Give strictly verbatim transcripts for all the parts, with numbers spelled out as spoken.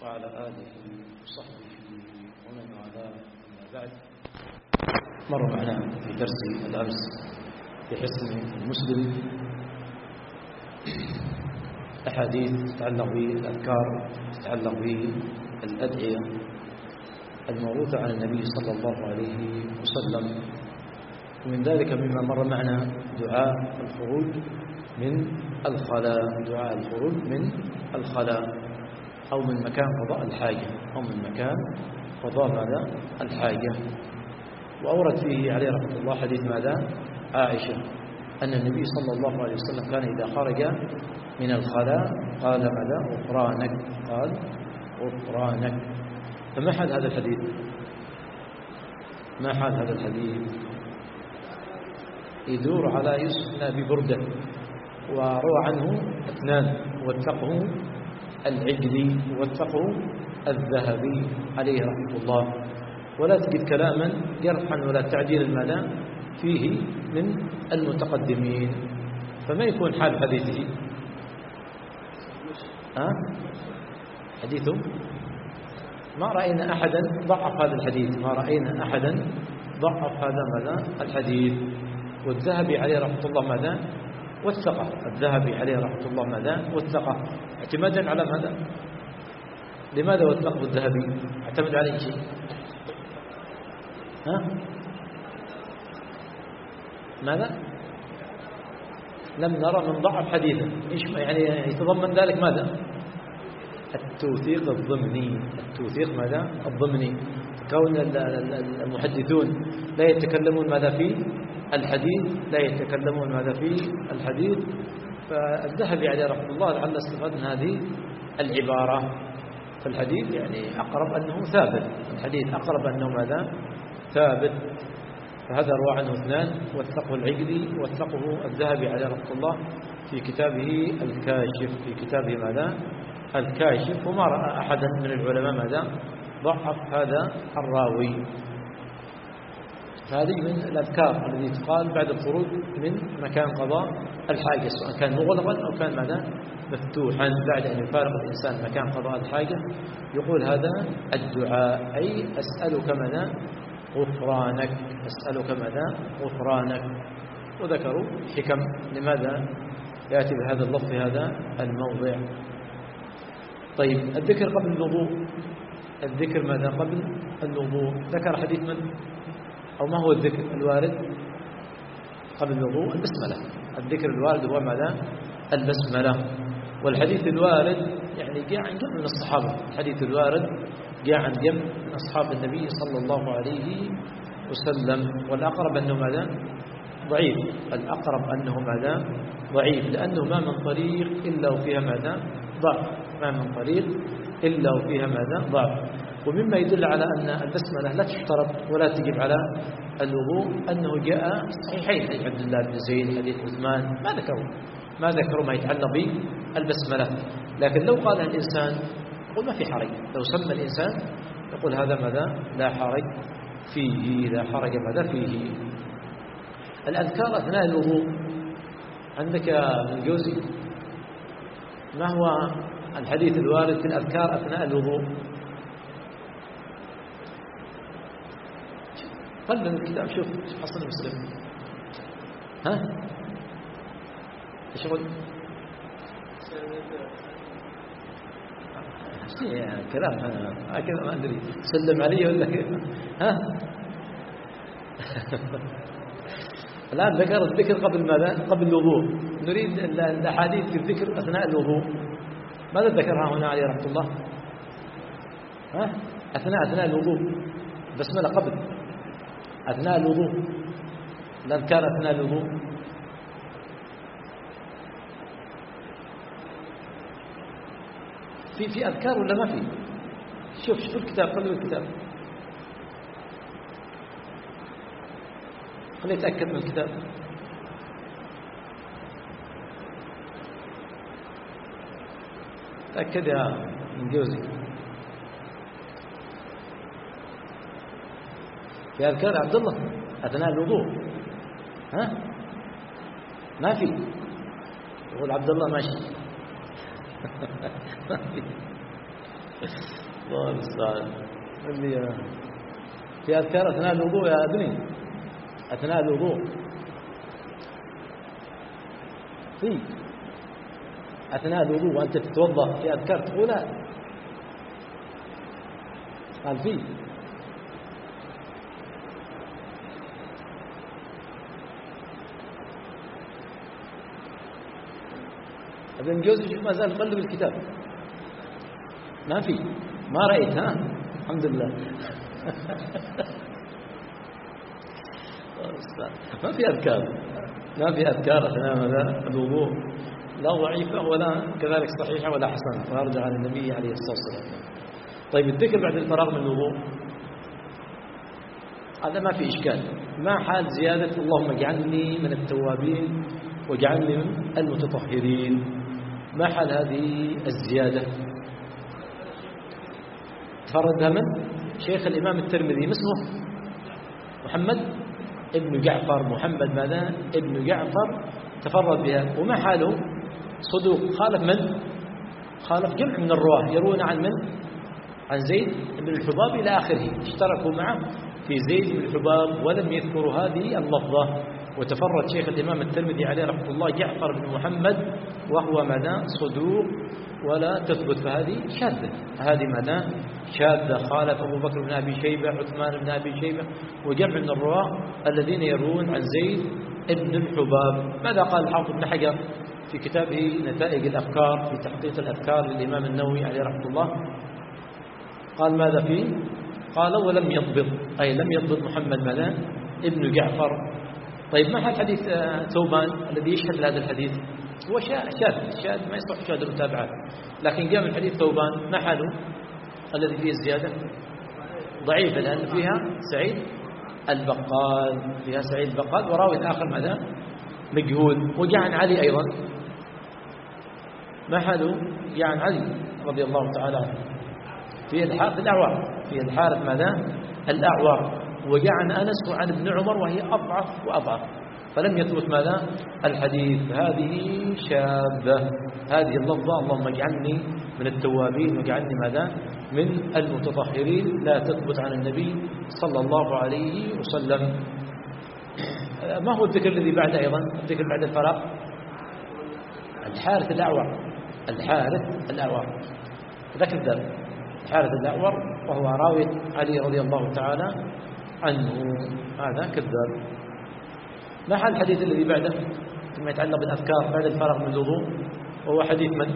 وعلى آله وصحبه ومن والاه. أما بعد، مر معنا في درس الأمس في حصن المسلم أحاديث تتعلق بالأذكار، تتعلق بالأدعية الموروثة عن النبي صلى الله عليه وسلم، ومن ذلك مما مر معنا دعاء الخروج من الخلاء، دعاء الخروج من الخلاء أو من مكان قضاء الحاجة، أو من مكان قضاء ماذا الحاجة. وأورد فيه عليه رحمة الله حديث ماذا عائشة أن النبي صلى الله عليه وسلم كان إذا خرج من الخلاء قال ماذا غفرانك، قال غفرانك. فما حال هذا الحديث؟ ما حال هذا الحديث؟ يدور على يوسف بن أبي بردة، وروى عنه اثنان، وثقه العجلي ووثقه الذهبي عليه رحمة الله. ولا تجد كلاما جرحا ولا تعديلا ماذا فيه من المتقدمين، فما يكون حال حديثه؟ أه؟ حديثه ما رأينا أحدا ضعف هذا الحديث، ما رأينا أحدا ضعف هذا ماذا الحديث. والذهبي عليه رحمة الله ماذا وثقه، الذهبي عليه رحمة الله ماذا وثقه اعتمادا على ماذا؟ لماذا وثقه الذهبي؟ اعتمد عليه شيء؟ ها؟ ماذا؟ لم نرى من ضعف حديثا. ايش يعني يتضمن ذلك؟ ماذا؟ التوثيق الضمني، التوثيق ماذا الضمني. كون المحدثون لا يتكلمون ماذا في الحديث، لا يتكلمون ماذا في الحديث. فالذهبي عليه رحمه الله لعل استفاد من هذه العبارة. فالحديث يعني أقرب أنه ثابت، الحديث أقرب أنه ماذا ثابت. فهذا روى عنه اثنان، وثقه العجلي وثقه الذهبي عليه رحمه الله في كتابه الكاشف، في كتابه ماذا الكاشف. وما رأى أحدا من العلماء ماذا ضعف هذا الراوي. هذه من الأذكار التي تقال بعد الخروج من مكان قضاء الحاجة، سواء كان مغلقا أو كان ماذا مفتوحا. بعد أن يفارق الإنسان مكان قضاء الحاجة يقول هذا الدعاء، أي أسألك ماذا غفرانك، أسألك ماذا غفرانك. وذكروا حكم لماذا يأتي بهذا اللفظ في هذا الموضع. طيب، الذكر قبل الوضوء، الذكر ماذا قبل الوضوء؟ ذكر حديث من أو ما هو الذكر الوارد قبل الوضوء؟ البسملة. الذكر الوارد هو ماذا البسملة. والحديث الوارد يعني جاء عن جمع من الصحابة، الحديث الوارد جاء عن جمع من أصحاب النبي صلى الله عليه وسلم. والأقرب أنه ماذا ضعيف، الأقرب أنه ماذا ضعيف، لأنه ما من طريق إلا وفيها ماذا ضعف، ما من طريق إلا وفيها ماذا ضعف. ومما يدل على أن البسملة لا تشترط ولا تجب على الوضوء أنه جاء صحيحين، حديث عبد الله بن زيد، حديث عثمان، ما ذكروا ما ذكروا ما يتعلق بالبسملة. لكن لو قال الإنسان يقول ما في حرج، لو سمى الإنسان يقول هذا ماذا لا حرج فيه، لا حرج ماذا فيه. الأذكار أثناء الوضوء عندك يا الجوزي، ما هو الحديث الوارد في الأذكار أثناء الوضوء؟ قلب الكتاب، شوف حصل المسلم. ها ايش يقول؟ يعني كلام انا هكذا ما ادري سلم علي ولا كيف؟ ها الان ذكر الذكر قبل ماذا؟ قبل الوضوء. نريد الاحاديث في الذكر اثناء الوضوء. ماذا ذكرها هنا عليه رحمه الله؟ ها اثناء اثناء الوضوء، بسمله قبل أثناء الوضوء، الأذكار أثناء الوضوء. في في أذكار ولا ما في؟ شوف شوف الكتاب، قلب الكتاب، خليه يتأكد من الكتاب. تأكد يا منجوزي. في أذكار عبد الله أثناء الوضوء؟ ها ما في. يقول عبد الله ماشي. الله المستعان. اللي في أذكار أثناء الوضوء يا ابني، أثناء الوضوء في أثناء الوضوء وأنت تتوضأ في أذكار تقولها؟ قال في. ابن جوزي ما زال يقلب الكتاب، ما في، ما رأيت. ها الحمد لله. ما في أذكار، ما في أذكار أثناء الوضوء، لا ضعيفة ولا كذلك صحيحة ولا حسنة، وأرجع عن النبي عليه الصلاة والسلام. طيب الذكر بعد الفراغ من الوضوء هذا ما في إشكال. ما حال زيادة اللهم اجعلني من التوابين واجعلني من المتطهرين؟ ما حال هذه الزيادة؟ تفردها من شيخ الإمام الترمذي، اسمه محمد ابن جعفر، محمد ماذا ابن جعفر تفرد بها. وما حاله؟ صدوق، خالف من؟ خالف جمع من الرواه يروون عن من؟ عن زيد بن الحباب إلى آخره، اشتركوا معه في زيد بن الحباب ولم يذكروا هذه اللفظة. وتفرد شيخ الإمام الترمذي عليه رحمه الله جعفر بن محمد وهو ماذا؟ صدوق ولا تثبت، فهذه شاذة، هذه ماذا؟ شاذة. خالف أبو بكر بن أبي شيبة، عثمان بن أبي شيبة، وجمع من الرواة الذين يروون عن زيد بن الحباب. ماذا قال الحافظ بن حجر في كتابه نتائج الأفكار في تحقيق الأذكار للإمام النووي عليه رحمه الله؟ قال ماذا فيه؟ قال ولم يضبط، أي لم يضبط محمد ماذا؟ ابن جعفر. طيب ما حال حديث ثوبان الذي يشهد لهذا الحديث؟ هو شاذ، شاذ ما يصح شاذ المتابعات، لكن جاء من حديث ثوبان. ما حاله الذي فيه الزيادة؟ ضعيفة، لأن فيها سعيد البقال، فيها سعيد البقال وراوي آخر ماذا؟ مجهول. وجاء عن علي أيضا. ما حاله؟ جاء عن علي رضي الله تعالى عنه في الحارث الأعور، في الحارث ماذا؟ الأعور. وجاء عن أنس وعن ابن عمر وهي أضعف وأضعف، فلم يثبت ماذا؟ الحديث. هذه شاذة، هذه اللفظة اللهم اجعلني من التوابين واجعلني ماذا؟ من المتطهرين، لا تثبت عن النبي صلى الله عليه وسلم. ما هو الذكر الذي بعد أيضا؟ الذكر بعد الفراغ؟ الحارث الأعور، الحارث الأعور ذكر ذلك، الحارث الأعور وهو راوي علي رضي الله تعالى عنه، هذا كذاب. ما حال الحديث الذي بعده فيما يتعلق بالأذكار بعد الفراغ من الوضوء؟ وهو حديث من؟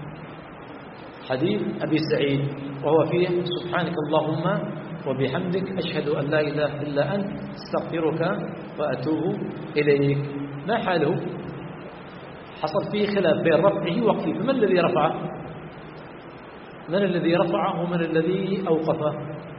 حديث أبي سعيد، وهو فيه سبحانك اللهم وبحمدك أشهد أن لا إله إلا أنت استغفرك وأتوب إليك. ما حاله؟ حصل فيه خلاف بين رفعه ووقفه، فمن الذي رفعه؟ من الذي رفعه ومن الذي أوقفه؟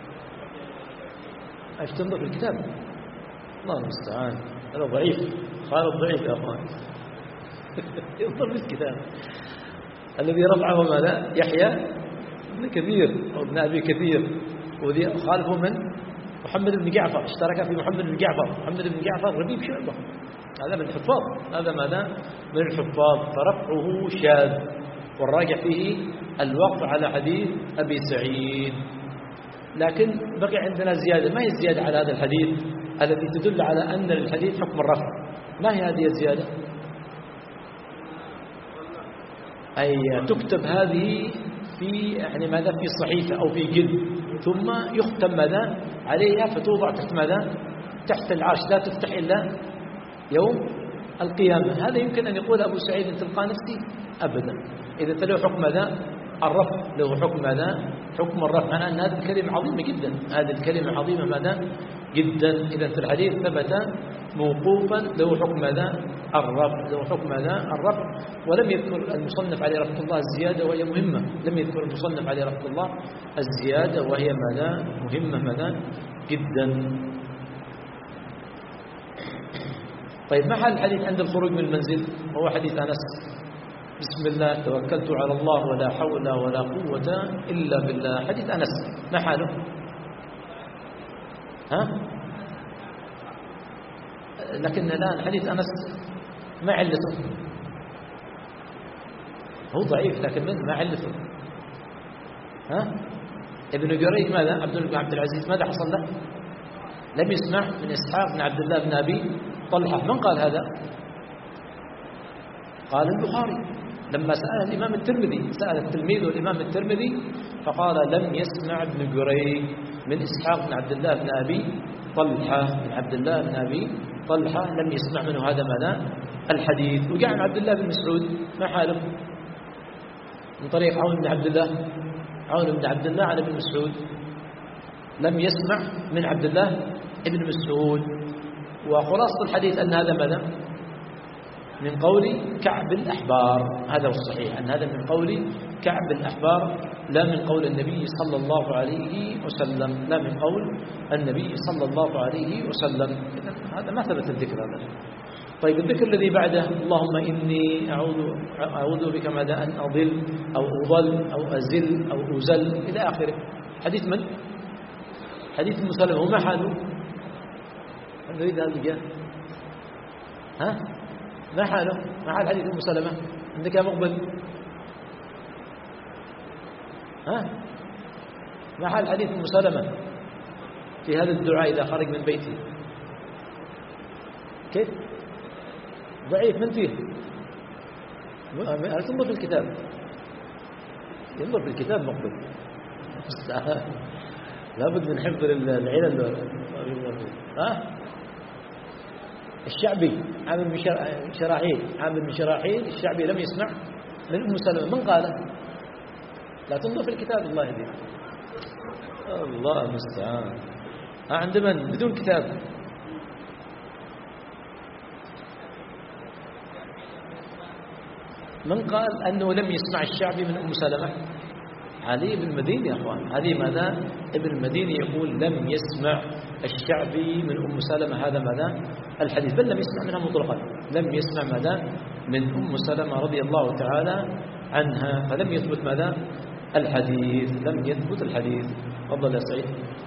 ايش تنظر في الكتاب؟ الله المستعان، هذا ضعيف، خالد ضعيف يا أخوان. ينظر في الكتاب. الذي رفعه ماذا؟ يحيى بن كثير أو ابن أبي كثير، وذي خالفه من؟ محمد بن جعفر، اشترك في محمد بن جعفر. محمد بن جعفر ربيب شعبة، هذا من الحفاظ، هذا ماذا؟ من الحفاظ، فرفعه شاذ، والراجع فيه الوقف على حديث أبي سعيد. لكن بقي عندنا زيادة. ما هي الزيادة على هذا الحديث التي تدل على أن للحديث حكم الرفع؟ ما هي هذه الزيادة؟ أي تكتب هذه في يعني ماذا؟ في صحيفة أو في جلد، ثم يختم ماذا عليها، فتوضع تحت ماذا؟ تحت العرش، لا تفتح إلا يوم القيامة. هذا يمكن أن يقول أبو سعيد تلقى نفسي؟ أبدا. إذا له حكم ماذا؟ الرفع، له حكم ماذا؟ حكم الرفع. أنا أن هذه الكلمة عظيمة جدا، هذه الكلمة عظيمة ماذا؟ جدا. إذا في الحديث ثبت موقوفا، له حكم ماذا؟ الرفع، له حكم ماذا؟ الرفع. ولم يذكر المصنف عليه رحمه الله الزيادة وهي مهمة، لم يذكر المصنف عليه رحمه الله الزيادة وهي ماذا؟ مهمة ماذا؟ جدا. طيب ما حال الحديث عند الخروج من المنزل؟ هو حديث أنس، بسم الله توكلت على الله ولا حول ولا قوة إلا بالله، حديث أنس. ما حاله؟ ها؟ لكن الآن حديث أنس ما علته، هو ضعيف لكن ما علته. ها؟ ابن جريج ماذا؟ عبد بن عبد العزيز ماذا حصل له؟ لم يسمع من إسحاق بن عبد الله بن أبي طلحة. من قال هذا؟ قال البخاري لما سأل الإمام الترمذي، سأل التلميذ والإمام الترمذي فقال لم يسمع ابن جريج من إسحاق بن عبد الله بن أبي طلحة، من عبد الله بن أبي طلحة لم يسمع منه هذا ماذا؟ الحديث. وجاء عن عبد الله بن مسعود ما حاله؟ من طريق عون بن عبد الله، عون بن عبد الله عن ابن مسعود لم يسمع من عبد الله ابن مسعود. وخلاصة الحديث أن هذا ماذا؟ من قول كعب الأحبار، هذا هو الصحيح أن هذا من قول كعب الأحبار لا من قول النبي صلى الله عليه وسلم، لا من قول النبي صلى الله عليه وسلم. هذا ما ثبت الذكر هذا. طيب الذكر الذي بعده اللهم إني أعوذ أعوذ بك ماذا؟ أن أضل أو أضل أو أزل أو أزل إلى آخره. حديث من؟ حديث أم سلمة. وما حاله؟ من يريد هذا الجاه؟ ها؟ ما حاله؟ ما حال حديث أم سلمة؟ عندك يا مقبل؟ ها؟ ما حال حديث أم سلمة في هذا الدعاء إذا خرج من بيته؟ كيف؟ ضعيف. من فيه؟ هل تنظر في الكتاب؟ ينظر في الكتاب مقبل. لابد من حفظ العلل. ها؟ الشعبي عامر بن شراحيل، عامر بن شراحيل الشعبي لم يسمع من أم سلمة. من قال؟ لا تنظر في الكتاب. الله يهديك. الله المستعان. عند من؟ بدون كتاب. من قال أنه لم يسمع الشعبي من أم سلمة؟ علي بن المديني يا أخوان. هذه ماذا؟ ابن المديني يقول لم يسمع الشعبي من أم سلمة هذا ماذا؟ الحديث، بل لم يسمع منها مطلقا، لم يسمع ماذا؟ من أم سلمة رضي الله تعالى عنها، فلم يثبت ماذا؟ الحديث، لم يثبت الحديث. تفضل يا سعيد.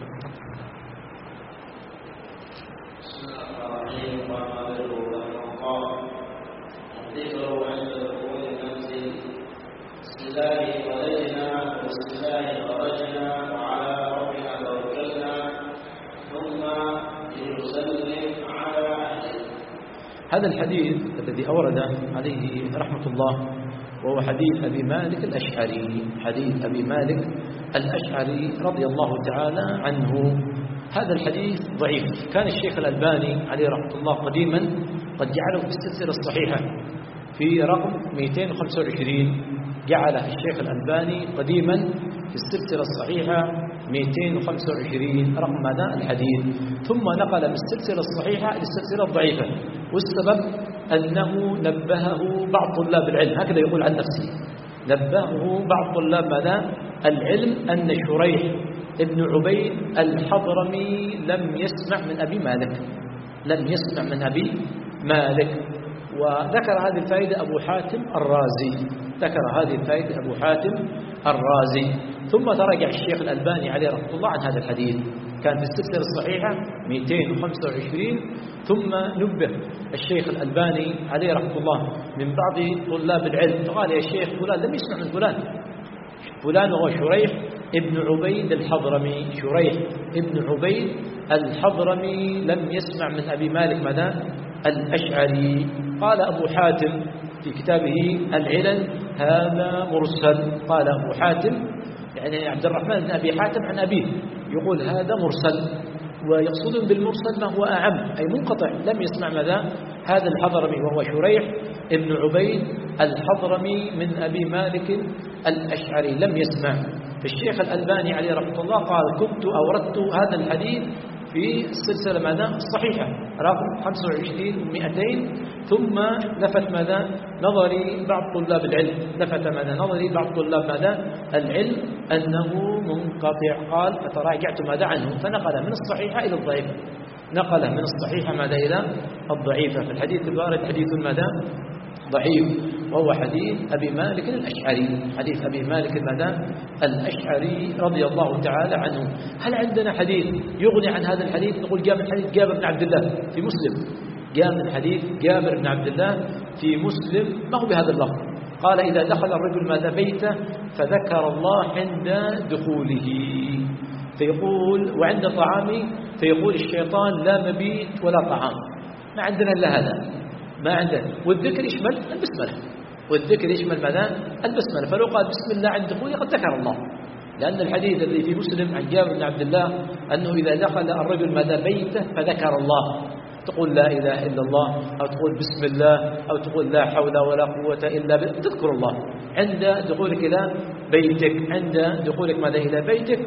هذا الحديث الذي أورد عليه رحمة الله وهو حديث أبي مالك الأشعري، حديث أبي مالك الأشعري رضي الله تعالى عنه. هذا الحديث ضعيف. كان الشيخ الألباني عليه رحمة الله قديما قد جعله في السلسلة الصحيحة في رقم مئتين وخمسة وعشرين، جعله الشيخ الألباني قديما في السلسلة الصحيحة مئتين وخمسة وعشرين رقم ماذا؟ الحديث. ثم نقل من السلسلة الصحيحة إلى السلسلة الضعيفة، والسبب أنه نبهه بعض طلاب العلم، هكذا يقول عن نفسه، نبهه بعض طلاب ماذا؟ العلم أن شريح ابن عبيد الحضرمي لم يسمع من أبي مالك، لم يسمع من أبي مالك. وذكر هذه الفائدة أبو حاتم الرازي، ذكر هذه الفائدة أبو حاتم الرازي. ثم تراجع الشيخ الألباني عليه رحمة الله عن هذا الحديث، كان في السلسلة الصحيحة مئتين وخمسة وعشرين. ثم نبه الشيخ الألباني عليه رحمة الله من بعض طلاب العلم فقال يا شيخ فلان لم يسمع من فلان، فلان وهو شريح ابن عبيد الحضرمي، شريح ابن عبيد الحضرمي لم يسمع من أبي مالك ماذا؟ الأشعري. قال أبو حاتم في كتابه العلل هذا مرسل، قال أبو حاتم يعني عبد الرحمن بن أبي حاتم عن أبيه يقول هذا مرسل، ويقصدون بالمرسل ما هو أعم أي منقطع، لم يسمع ماذا؟ هذا الحضرمي وهو شريح ابن عبيد الحضرمي من أبي مالك الأشعري لم يسمع. فالشيخ الألباني عليه رحمة الله قال كنت أوردت هذا الحديث في السلسلة ماذا؟ الصحيحة رقم خمسة وعشرين ومئتين. ثم لفت ماذا؟ نظري بعض طلاب العلم، لفت ماذا؟ نظري بعض طلاب ماذا؟ العلم أنه منقطع. قال فتراجعت ماذا عنه، فنقل من الصحيحة إلى الضعيفة، نقل من الصحيحة ماذا؟ إلى الضعيفة. فالحديث الوارد حديث ماذا؟ ضعيف، وهو حديث أبي مالك الأشعري، حديث أبي مالك ماذا؟ الأشعري رضي الله تعالى عنه. هل عندنا حديث يغني عن هذا الحديث؟ نقول جاء من حديث جابر بن عبد الله في مسلم، جاء من حديث جابر بن عبد الله في مسلم، ما هو بهذا اللفظ، قال إذا دخل الرجل ماذا بيته فذكر الله عند دخوله فيقول وعند طعامه فيقول الشيطان لا مبيت ولا طعام. ما عندنا إلا هذا، ما عندنا. والذكر يشمل البسملة، والذكر يشمل ماذا؟ البسملة. فلو قال بسم الله عند دخوله قد ذكر الله، لأن الحديث الذي في مسلم عن جابر بن عبد الله أنه إذا دخل الرجل ماذا بيته فذكر الله، تقول لا إله إلا الله أو تقول بسم الله أو تقول لا حول ولا قوة إلا بالله، تذكر الله عند دخولك إلى بيتك، عند دخولك ماذا إلى بيتك،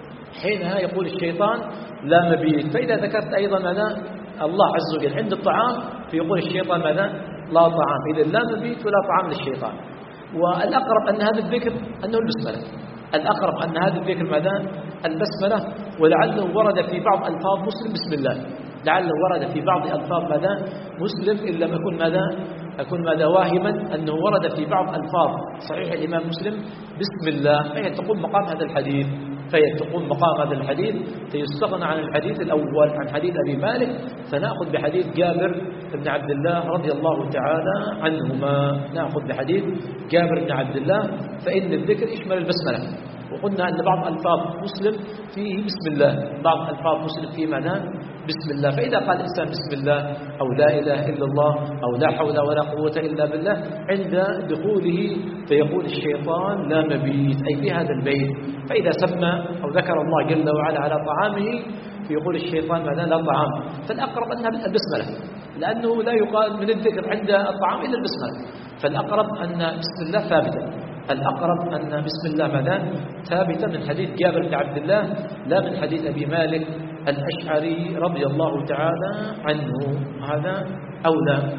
حينها يقول الشيطان لا مبيت. فإذا ذكرت أيضا ماذا الله عز وجل عند الطعام فيقول الشيطان ماذا لا طعام، إذا لا مبيت ولا طعام للشيطان. والأقرب أن هذا الذكر أنه البسملة، الأقرب أن هذا الذكر ماذا البسملة. ولعله ورد في بعض ألفاظ مسلم بسم الله، لعله ورد في بعض ألفاظ ماذا مسلم، إن لم يكن ماذا أكون ماذا واهما أنه ورد في بعض ألفاظ صحيح الإمام مسلم بسم الله، فهي تقوم مقام هذا الحديث، فهي تقوم مقام هذا الحديث. فيستغنى عن الحديث الأول عن حديث أبي مالك، فنأخذ بحديث جابر بن عبد الله رضي الله تعالى عنهما، نأخذ بحديث جابر بن عبد الله، فإن الذكر يشمل البسملة. وقلنا أن بعض ألفاظ مسلم فيه بسم الله، بعض ألفاظ مسلم فيه معناه بسم الله. فإذا قال الإنسان بسم الله أو لا إله إلا الله أو لا حول ولا قوة إلا بالله عند دخوله فيقول الشيطان لا مبيت، أي في هذا البيت. فإذا سمى أو ذكر الله جل وعلا على طعامه فيقول الشيطان ماذا لا طعام. فالأقرب أنها البسملة، لأنه لا يقال من الذكر عند الطعام إلا البسملة. فالأقرب أن بسم الله ثابتة، الأقرب أن بسم الله ماذا ثابتة من حديث جابر بن عبد الله لا من حديث أبي مالك الأشعري رضي الله تعالى عنه، هذا أولى.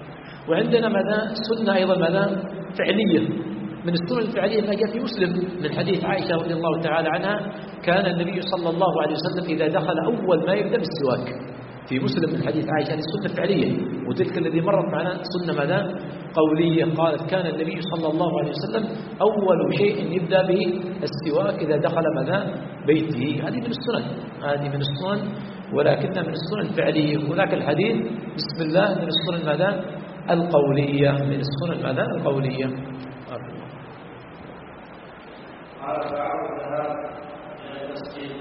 وعندنا ماذا سنة أيضا ماذا فعلية من السنن الفعلية ما جاء في مسلم من حديث عائشة رضي الله تعالى عنها كان النبي صلى الله عليه وسلم إذا دخل أول ما يبدأ بالسواك. في مسلم من حديث عائشة هذه السنة الفعلية، وتلك الذي مرت معنا سنة ماذا قولية، قالت كان النبي صلى الله عليه وسلم أول شيء يبدأ به السواك إذا دخل ماذا بيته. هذه من السنن، هذه من السنن، ولكنها من السنن الفعلية. هناك الحديث بسم الله من السنن ماذا القولية، من السنن ماذا القولية. قال بعضها إلى المسجد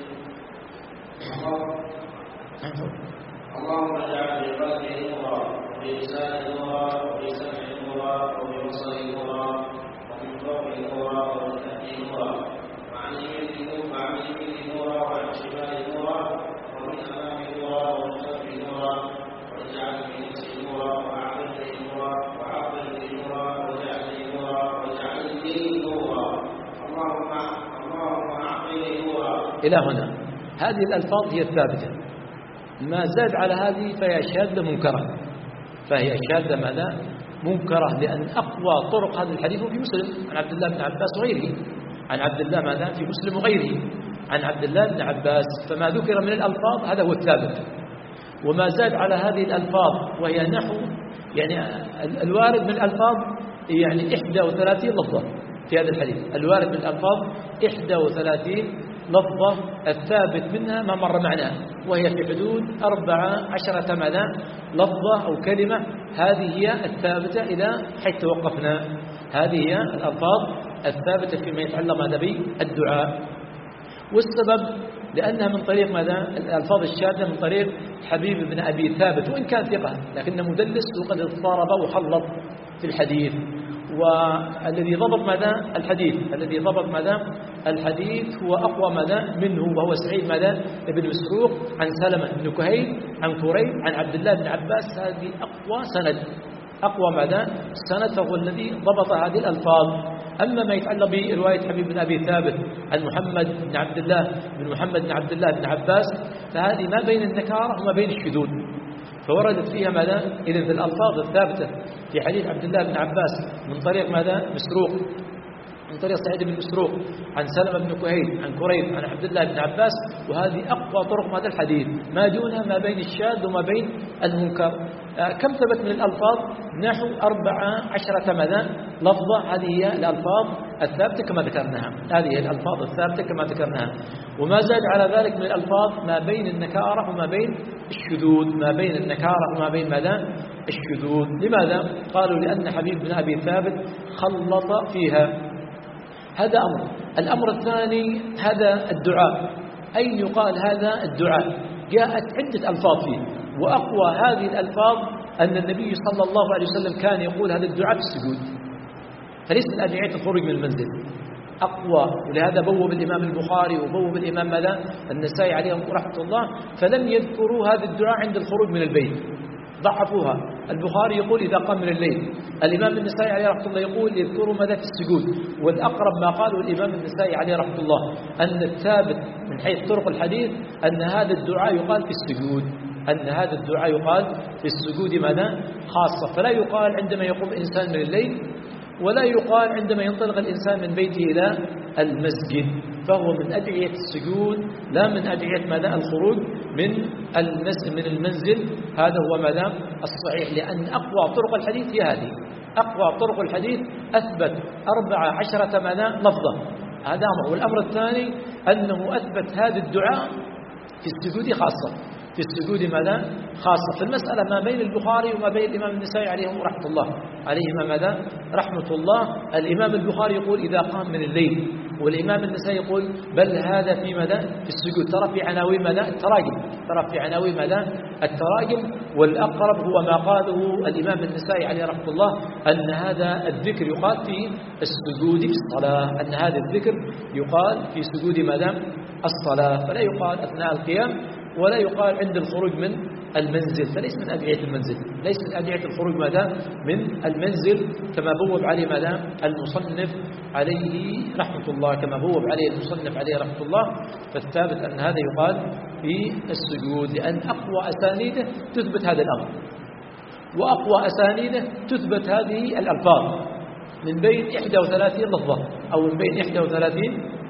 اللهم اجعل في قلبي نورا وفي لساني نورا وفي سمعي نورا وفي بصري نورا ومن فوقي نورا ومن تحتي نورا وعن يميني وعن يميني نورا وعن شمالي نورا ومن امامي نورا ومن خلفي نورا واجعل في نفسي نورا واعطني نورا واعطني نورا واجعلني نورا واجعلني نورا اللهم اللهم اعطني نورا. إلى هنا هذه الألفاظ هي الثابتة، ما زاد على هذه فهي شاذة منكرة، فهي شاذة ماذا منكرة، لأن أقوى طرق هذا الحديث في مسلم عن عبد الله بن عباس وغيره، عن عبد الله ماذا في مسلم وغيره عن عبد الله بن عباس. فما ذكر من الألفاظ هذا هو الثابت، وما زاد على هذه الألفاظ وهي نحو يعني الوارد من الألفاظ يعني إحدى وثلاثين لفظة في هذا الحديث، الوارد من الألفاظ إحدى وثلاثين لفظة، الثابت منها ما مر معنا وهي في حدود أربعة عشرة ماذا لفظة أو كلمة. هذه هي الثابتة إلى حيث توقفنا، هذه هي الألفاظ الثابتة فيما يتعلق ماذا بالدعاء. والسبب لأنها من طريق ماذا الألفاظ الشاذة من طريق حبيب بن أبي ثابت، وإن كان ثقة لكنه مدلس وقد اضطرب وخلط في الحديث. والذي ضبط ماذا الحديث الذي ضبط ماذا الحديث هو أقوى ماذا منه، وهو سعيد ماذا ابن مسروق عن سلمة بن كهيل عن كريب عن عبد الله بن عباس. هذه أقوى سند، أقوى ماذا سند، فهو الذي ضبط هذه الألفاظ. أما ما يتعلق برواية حبيب بن أبي ثابت عن محمد بن عبد الله بن محمد بن عبد الله بن عباس فهذه ما بين النكارة وما بين الشذوذ، فوردت فيها ماذا إذن في الألفاظ الثابتة في حديث عبد الله بن عباس من طريق ماذا مسروق، من طريق سعيد بن مسروق عن سلمة بن كهيل عن كريب عن عبد الله بن عباس. وهذه أقوى طرق هذا الحديث، ما دونها ما بين الشاذ وما بين المنكر. كم ثبت من الألفاظ؟ نحو أربعة عشرة ماذا لفظة. هذه هي الألفاظ الثابتة كما ذكرناها، هذه هي الألفاظ الثابتة كما ذكرناها. وما زاد على ذلك من الألفاظ ما بين النكارة وما بين الشذوذ، ما بين النكارة وما بين ماذا الشذوذ. لماذا؟ قالوا لأن حبيب بن أبي ثابت خلط فيها. هذا أمر. الأمر الثاني هذا الدعاء. أين يقال هذا الدعاء؟ جاءت عدة ألفاظ فيه، وأقوى هذه الألفاظ أن النبي صلى الله عليه وسلم كان يقول هذا الدعاء في السجود، فليس من أدعية الخروج من المنزل. أقوى. ولهذا بوب الإمام البخاري وبوب الإمام ماذا النسائي عليهم رحمة الله، فلم يذكروا هذا الدعاء عند الخروج من البيت، ضعفوها. البخاري يقول إذا قام من الليل، الإمام النسائي عليه رحمة الله يقول يذكروا ماذا في السجود. والأقرب ما قاله الإمام النسائي عليه رحمة الله أن الثابت من حيث طرق الحديث أن هذا الدعاء يقال في السجود، أن هذا الدعاء يقال في السجود ماذا خاصة، فلا يقال عندما يقوم إنسان من الليل، ولا يقال عندما ينطلق الإنسان من بيته إلى المسجد، فهو من أدعية السجود لا من أدعية ماذا الخروج من من المنزل. هذا هو ماذا الصحيح، لأن أقوى طرق الحديث هي هذه. أقوى طرق الحديث أثبت أربع عشرة ماذا لفظة، هذا أمر. والأمر الثاني أنه أثبت هذا الدعاء في السجود خاصة، في السجود ماذا خاصة. في المسألة ما بين البخاري وما بين الإمام النسائي عليهم رحمة الله عليهما ماذا رحمة الله. الإمام البخاري يقول إذا قام من الليل، والإمام النسائي يقول بل هذا في ماذا في السجود. ترى في عناوين ماذا التراجم، ترى في عناوين ماذا التراجم. والأقرب هو ما قاله الإمام النسائي عليه رحمة الله أن هذا الذكر يقال في السجود في الصلاة، أن هذا الذكر يقال في سجود ماذا الصلاة، فلا يقال أثناء القيام ولا يقال عند الخروج من المنزل، فليس من أدعية المنزل، ليس من أدعية الخروج ماذا من المنزل كما بوب عليه ماذا المصنف عليه رحمة الله، كما بوب عليه المصنف عليه رحمة الله. فالثابت أن هذا يقال في السجود، لأن أقوى أسانيده تثبت هذا الأمر، وأقوى أسانيده تثبت هذه الألفاظ من بين إحدى وثلاثين لفظة أو من بين إحدى وثلاثين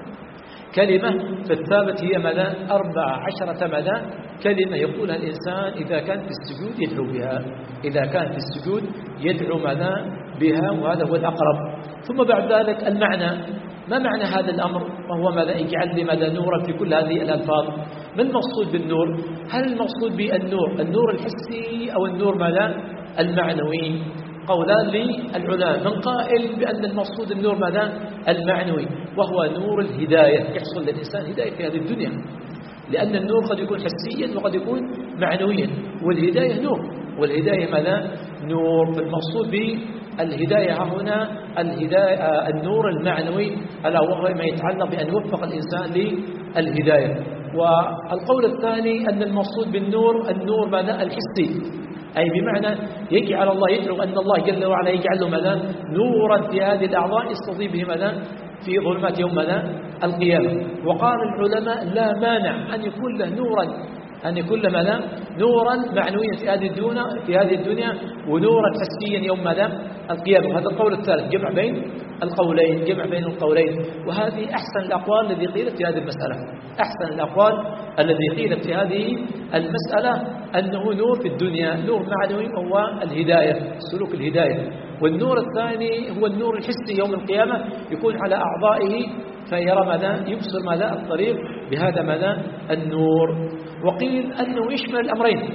كلمة. فالثابت هي ماذا أربع عشرة ماذا كلمة يقولها الإنسان إذا كان في السجود يدعو بها، إذا كان في السجود يدعو ماذا بها، وهذا هو الأقرب. ثم بعد ذلك المعنى، ما معنى هذا الأمر؟ وهو ماذا اجعل لي ماذا نورا في كل هذه الألفاظ. ما المقصود بالنور؟ هل المقصود بالنور النور الحسي أو النور ماذا المعنوي؟ قولان للعلماء، من قائل بأن المقصود النور ماذا المعنوي، وهو نور الهداية، يحصل للإنسان هداية في هذه الدنيا، لأن النور قد يكون حسيا وقد يكون معنويا، والهداية نور، والهداية ماذا نور. فالمقصود بالهداية هنا الهداية النور المعنوي، ألا وهو ما يتعلق بأن يوفق الإنسان للهداية. والقول الثاني أن المقصود بالنور النور ماذا الحسي، أي بمعنى يجعل الله يدعو أن الله جل وعلا يجعل له ماذا نورا في هذه الأعضاء يستضيء به ماذا في ظلمات يوم ماذا القيامة. وقال العلماء لا مانع أن يكون له نورا، أن يكون له ماذا نورا معنويا في هذه الدنيا في هذه الدنيا ونورا حسيا يوم ماذا القيامة. هذا القول الثالث، جمع بين القولين، جمع بين القولين. وهذه أحسن الأقوال التي قيلت في هذه المسألة، أحسن الأقوال التي قيلت في هذه المسألة أنه نور في الدنيا، نور معنوي هو الهداية، سلوك الهداية. والنور الثاني هو النور الحسي يوم القيامة، يكون على أعضائه فيرى ماذا يبصر ماذا الطريق بهذا ماذا النور. وقيل أنه يشمل الأمرين،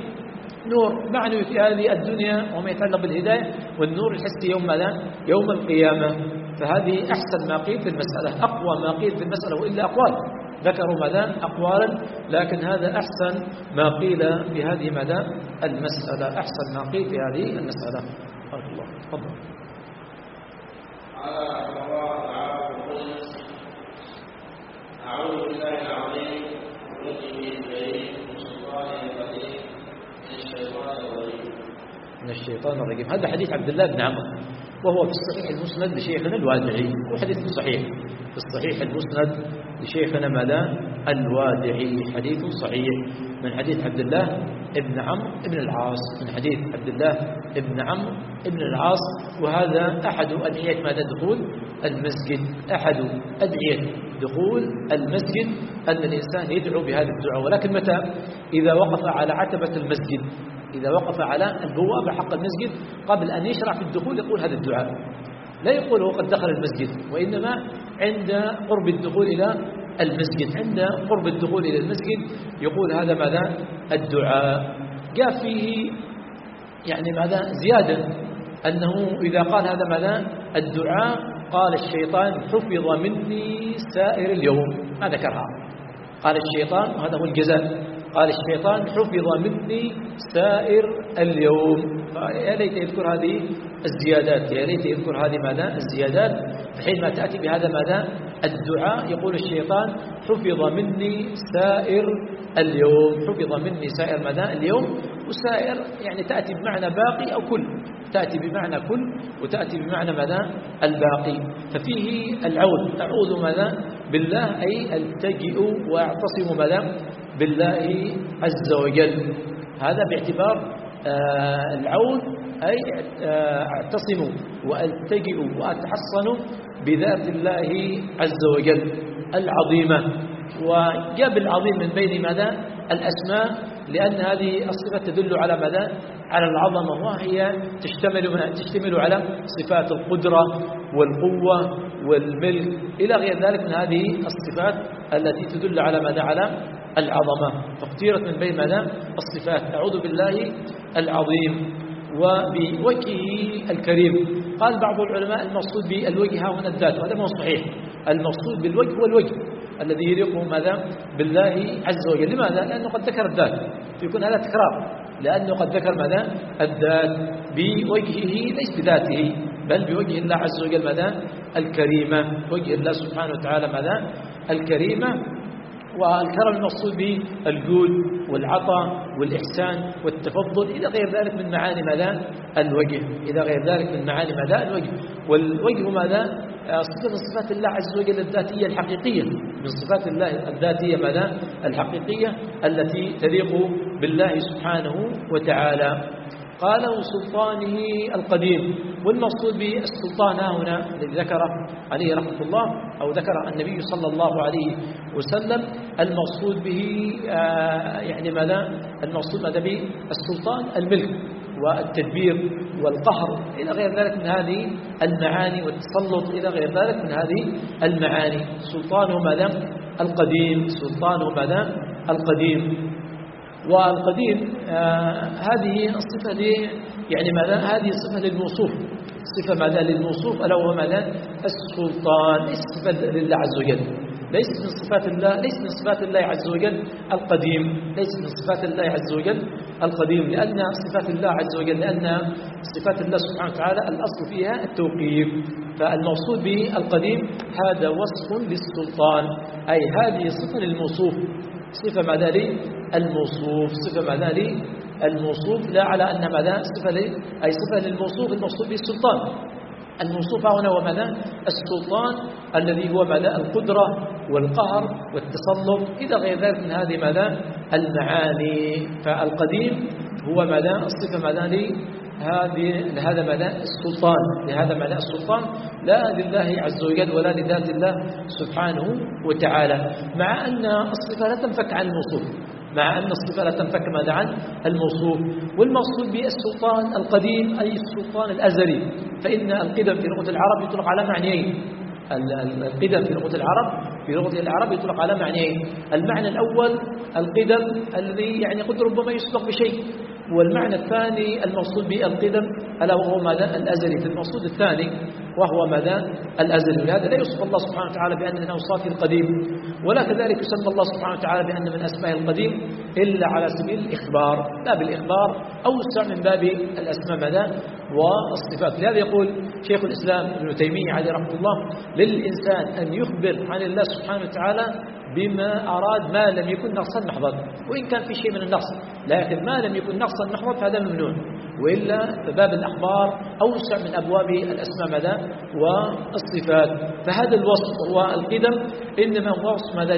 نور معنوي في هذه الدنيا وما يتعلق بالهداية، والنور الحسي يوم ماذا يوم القيامة. فهذه أحسن ما قيل في المسألة، أقوى ما قيل في المسألة، وإلا أقوال ذكروا ماذا أقوالا، لكن هذا أحسن ما قيل في هذه ماذا المسألة، أحسن ما قيل في هذه المسألة. بارك الله. تفضل. أعوذ بالله العظيم وجهه الكريم من الشيطان الرجيم من الشيطان الرجيم من الشيطان الرجيم. هذا حديث عبد الله بن عمرو، وهو في الصحيح المسند لشيخنا الوادعي، وحديث صحيح في الصحيح المسند لشيخنا ماذا الوادعي، حديث صحيح من حديث عبد الله ابن عمرو ابن العاص، من حديث عبد الله ابن عمرو ابن العاص. وهذا أحد أدعية ماذا دخول المسجد، أحد أدعية دخول المسجد أن الإنسان يدعو بهذا الدعاء، ولكن متى؟ إذا وقف على عتبة المسجد، إذا وقف على البوابة حق المسجد قبل أن يشرع في الدخول يقول هذا الدعاء، لا يقول هو قد دخل المسجد، وإنما عند قرب الدخول إلى المسجد، عند قرب الدخول إلى المسجد يقول هذا ماذا الدعاء. جاء فيه يعني ماذا زيادة، أنه إذا قال هذا ماذا الدعاء قال الشيطان حفظ مني سائر اليوم، ما ذكرها. قال الشيطان، هذا هو الجزاء، قال الشيطان حفظ مني سائر اليوم. فيا ليت يذكر هذه الزيادات، يا ليت يذكر هذه ماذا الزيادات، حينما تأتي بهذا ماذا الدعاء يقول الشيطان حفظ مني سائر اليوم، حفظ مني سائر ماذا اليوم. وسائر يعني تأتي بمعنى باقي أو كل، تأتي بمعنى كل وتأتي بمعنى ماذا الباقي. ففيه العود، أعوذ ماذا بالله أي التجئ وأعتصم ماذا بالله عز وجل. هذا باعتبار آه العود أي آه أعتصم وألتجئ وأتحصن بذات الله عز وجل العظيمة. وجاب العظيم من بين ماذا الأسماء، لأن هذه الصفة تدل على ماذا على العظمة، وهي تشتمل تشتمل على صفات القدرة والقوة والملك إلى غير ذلك من هذه الصفات التي تدل على ماذا على العظمة. فاختيرت من بين ماذا الصفات. أعوذ بالله العظيم وبوجهه الكريم. قال بعض العلماء المقصود بالوجه هنا الذات، وهذا ما هو صحيح. المقصود بالوجه هو الوجه الذي يليق ماذا بالله عز وجل. لماذا؟ لأنه قد ذكر الذات، فيكون هذا تكرار، لأنه قد ذكر ماذا الذات بوجهه ليس بذاته، بل بوجه الله عز وجل ماذا الكريمة، وجه الله سبحانه وتعالى ماذا الكريمة. والكرم المقصود به الجود والعطاء والإحسان والتفضل إلى غير ذلك من معاني ماذا الوجه، إلى غير ذلك من معاني ماذا الوجه. والوجه ماذا صفة من صفات الله عز وجل الذاتية الحقيقية، من صفات الله الذاتية ماذا الحقيقية التي تليق بالله سبحانه وتعالى. قال سلطانه القديم. والمقصود بالسلطان هنا الذي ذكره عليه رحمة الله أو ذكر النبي صلى الله عليه وسلم، المقصود به آه يعني ماذا المقصود ماذا به السلطان الملك والتدبير والقهر إلى غير ذلك من هذه المعاني، والتسلط إلى غير ذلك من هذه المعاني. سلطانه ماذا القديم، سلطانه ماذا القديم. والقديم آه هذه الصفة دي يعني ماذا هذه الصفة للموصوف، صفة ماذا للموصوف ألا وهو ماذا السلطان، ليس صفة لله عز وجل، ليس من صفات الله، ليس من صفات الله عز وجل القديم، ليس من صفات الله عز وجل القديم، لأن صفات الله عز وجل لأن صفات الله سبحانه وتعالى الأصل فيها التوقيف. فالمقصود به القديم هذا وصف للسلطان، أي هذه صفة للموصوف، صفة ماذا للموصوف، صفة ماذا للموصوف، لا على أن ماذا صفة لي أي صفة للموصوف المقصود به السلطان. الموصوف هنا هو ماذا السلطان الذي هو ماذا القدرة والقهر والتسلط إلى غير ذلك من هذه ماذا المعاني. فالقديم هو ماذا الصفة ماذا هذه لهذا ماذا السلطان، لهذا ماذا السلطان لا لله عز وجل ولا لذات الله سبحانه وتعالى، مع أن الصفة لا تنفك عن الموصوف، مع أن الصفة لا تنفك ماذا عن الموصوف. والمقصود بالسلطان القديم أي السلطان الأزلي، فإن القدم في لغة العرب يطلق على معنيين. القدم في لغة العرب في لغة العرب يطلق على معنيين. المعنى الأول القدم الذي يعني قد ربما يسبق بشيء، والمعنى الثاني المقصود بالقدم ألا وهو ماذا الأزلي. في المقصود الثاني وهو ماذا الأزلي، ولهذا لا يوصف الله سبحانه وتعالى بأن من أوصافه القديم، ولا كذلك يسمى الله سبحانه وتعالى بأن من أسمائه القديم إلا على سبيل الإخبار، لا بالإخبار أوسع من باب الأسماء ماذا والصفات. لهذا يقول شيخ الإسلام ابن تيمية عليه رحمه الله للإنسان أن يخبر عن الله سبحانه وتعالى بما أراد ما لم يكن نقصا محضا، وإن كان في شيء من النقص، لكن ما لم يكن نقصا محضا فهذا ممنوع، وإلا فباب الأخبار أوسع من أبواب الأسماء ماذا والصفات. فهذا الوصف هو القدم إنما هو وصف ماذا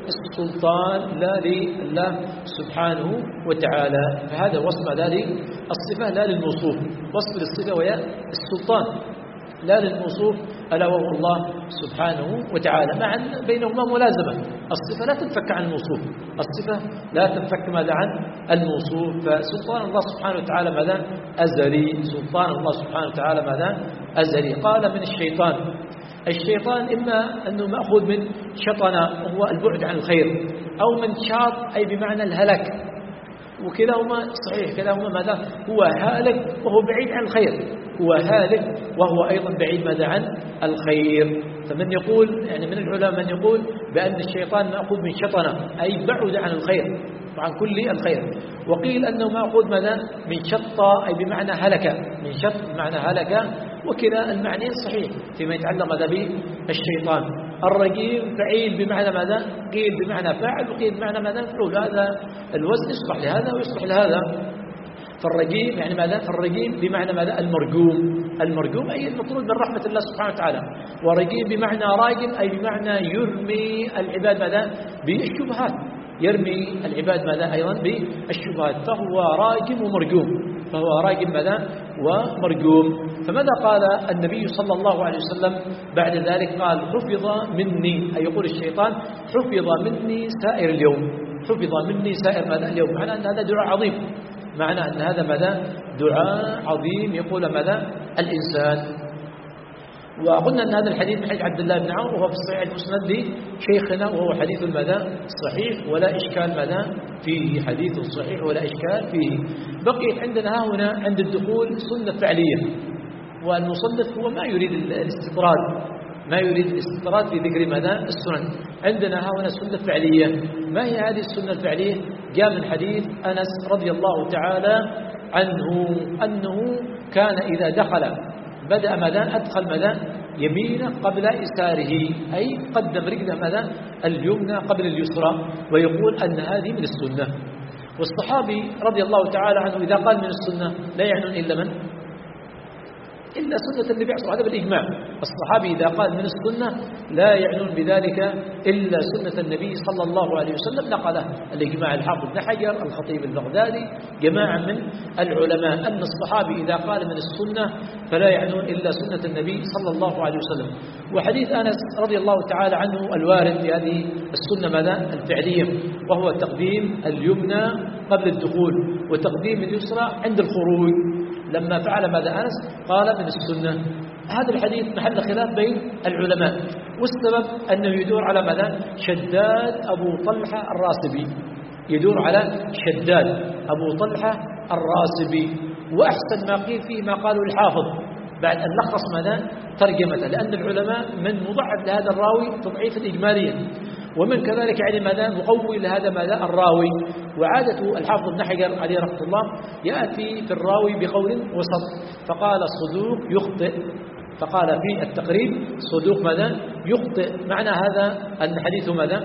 للسلطان لا لله سبحانه وتعالى. فهذا وصف ماذا للصفة لا للموصوف، وصف للصفة وهي السلطان لا للموصوف ألا وهو الله سبحانه وتعالى، مع أن بينهما ملازمة. الصفة لا تنفك عن الموصوف، الصفة لا تنفك ماذا عن الموصوف. فسلطان الله سبحانه وتعالى ماذا أزلي، سلطان الله سبحانه وتعالى ماذا أزلي. قال من الشيطان، الشيطان إما أنه مأخوذ من شطن وهو البعد عن الخير، أو من شاط أي بمعنى الهلك، وكلاهما صحيح، كلاهما ماذا؟ هو هالك وهو بعيد عن الخير، هو هالك وهو أيضا بعيد ماذا؟ عن الخير. فمن يقول يعني من العلماء من يقول بأن الشيطان مأخوذ من شطنة أي بعد عن الخير وعن كل الخير، وقيل أنه مأخوذ ماذا؟ من شطة أي بمعنى هلك، من شط بمعنى هلك، وكلا المعنيين صحيح فيما يتعلق ماذا بالشيطان. الرجيم فعيل بمعنى ماذا؟ قيل بمعنى فاعل وقيل بمعنى ماذا؟ مفعول. هذا الوزن يصلح لهذا ويصلح لهذا. فالرجيم يعني ماذا؟ فالرجيم بمعنى ماذا؟ المرجوم، المرجوم أي المطرود من رحمة الله سبحانه وتعالى. ورجيم بمعنى راجم أي بمعنى يرمي العباد ماذا؟ بالشبهات، يرمي العباد ماذا؟ أيضا بالشبهات. فهو راجم ومرجوم، فهو راجم ماذا؟ ومرجوم. فماذا قال النبي صلى الله عليه وسلم بعد ذلك؟ قال حفظ مني، أي يقول الشيطان حفظ مني سائر اليوم، حفظ مني سائر ماذا؟ اليوم. معنى أن هذا دعاء عظيم، معنى أن هذا ماذا؟ دعاء عظيم يقول ماذا؟ الإنسان. وقلنا أن هذا الحديث من حديث عبد الله بن عمرو وهو في الصحيح المسند لشيخنا، وهو حديث ماذا؟ صحيح ولا إشكال ماذا؟ فيه، حديث صحيح ولا إشكال فيه. بقيت عندنا هنا عند الدخول سنة فعلية، والمصنف هو ما يريد الاستطراد، ما يريد الاستطراد في ذكر ماذا؟ السنن. عندنا هنا سنة فعلية. ما هي هذه السنة الفعلية؟ جاء من حديث أنس رضي الله تعالى عنه أنه كان إذا دخل بدأ ماذا؟ أدخل ماذا؟ يمينه قبل يساره، أي قدم رجله ماذا؟ اليمنى قبل اليسرى، ويقول أن هذه من السنة. والصحابي رضي الله تعالى عنه إذا قال من السنة لا يعنون إلا من؟ إلا سنة النبي صلى الله عليه وسلم بالإجماع. الصحابي إذا قال من السنة لا يعنون بذلك إلا سنة النبي صلى الله عليه وسلم، نقله الإجماع الحافظ بن حجر، الخطيب البغدادي، جماعة من العلماء أن الصحابي إذا قال من السنة فلا يعنون إلا سنة النبي صلى الله عليه وسلم. وحديث أنس رضي الله تعالى عنه الوارد في هذه السنة ماذا؟ الفعلية، وهو تقديم اليمنى قبل الدخول وتقديم اليسرى عند الخروج. لما فعل ماذا أنس قال من السنة. هذا الحديث محل خلاف بين العلماء، والسبب أنه يدور على ماذا؟ شداد أبو طلحة الراسبي، يدور على شداد أبو طلحة الراسبي. وأحسن ما قيل فيه ما قاله الحافظ بعد أن لخص ماذا؟ ترجمته، لأن العلماء من مضعف لهذا الراوي تضعيفا إجماليا، ومن كذلك يعني ماذا؟ مقوي لهذا ماذا؟ الراوي. وعادة الحافظ بن حجر عليه رحمة الله يأتي في الراوي بقول وسط، فقال صدوق يخطئ، فقال في التقريب صدوق ماذا؟ يخطئ. معنى هذا أن حديثه ماذا؟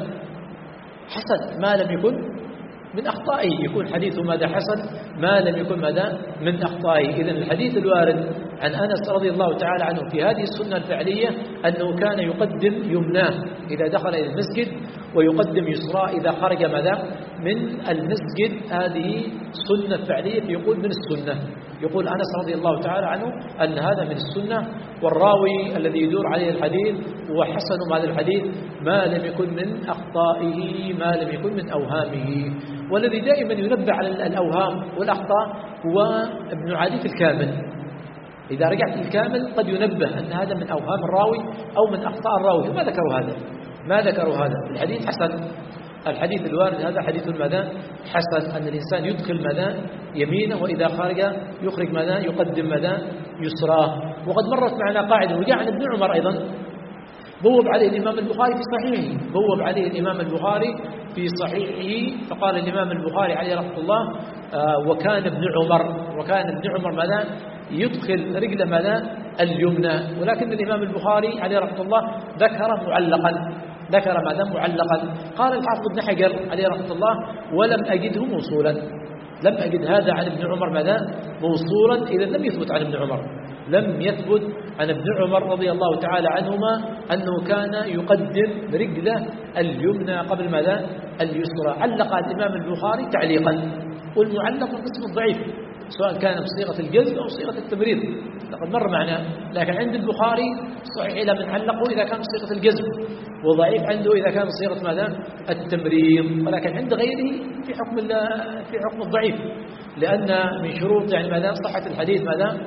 حسن ما لم يكن من أخطائه، يكون حديثه ماذا؟ حسن ما لم يكن ماذا؟ من أخطائه. إذن الحديث الوارد عن أنس رضي الله تعالى عنه في هذه السنة الفعلية أنه كان يقدم يمناه إذا دخل إلى المسجد ويقدم يسراه إذا خرج ماذا؟ من المسجد. هذه سنة فعلية يقول من السنة، يقول أنس رضي الله تعالى عنه أن هذا من السنة. والراوي الذي يدور عليه الحديث وحسن هذا الحديث ما لم يكن من أخطائه، ما لم يكن من أوهامه. والذي دائما ينبه على الأوهام والأخطاء هو ابن عدي في الكامل. إذا رجعت الكامل قد ينبه أن هذا من أوهام الراوي أو من أخطاء الراوي، ما ذكروا هذا، ما ذكروا هذا. الحديث حسن، الحديث الوارد هذا حديث ماذا؟ حسن، أن الإنسان يدخل ماذا؟ يمينه، وإذا خرج يخرج ماذا؟ يقدم ماذا؟ يسراه. وقد مرت معنا قاعدة وجاء عن ابن عمر أيضا بوب عليه الإمام البخاري في صحيحه، بوب عليه الإمام البخاري في صحيحه، فقال الإمام البخاري عليه رحمة الله آه وكان ابن عمر، وكان ابن عمر ماذا؟ يدخل رجل ماذا؟ اليمنى. ولكن الإمام البخاري عليه رحمة الله ذكر معلقا، ذكر ماذا؟ معلقا. قال الحافظ ابن حجر عليه رحمة الله ولم أجده موصولا، لم أجد هذا عن ابن عمر ماذا؟ موصولا. إذا لم يثبت عن ابن عمر، لم يثبت عن ابن عمر رضي الله تعالى عنهما أنه كان يقدم رجله اليمنى قبل ماذا؟ اليسرى. علق الإمام البخاري تعليقا، والمعلق القسم الضعيف سواء كان بصيغة الجزم أو صيغة التمريض، لقد مر معنا. لكن عند البخاري صحيح إلى من علقه إذا كان بصيغة الجزم، وضعيف عنده إذا كان بصيغة ماذا؟ التمريض. ولكن عند غيره في حكم في حكم الضعيف، لأن من شروط يعني ماذا؟ صحة الحديث ماذا؟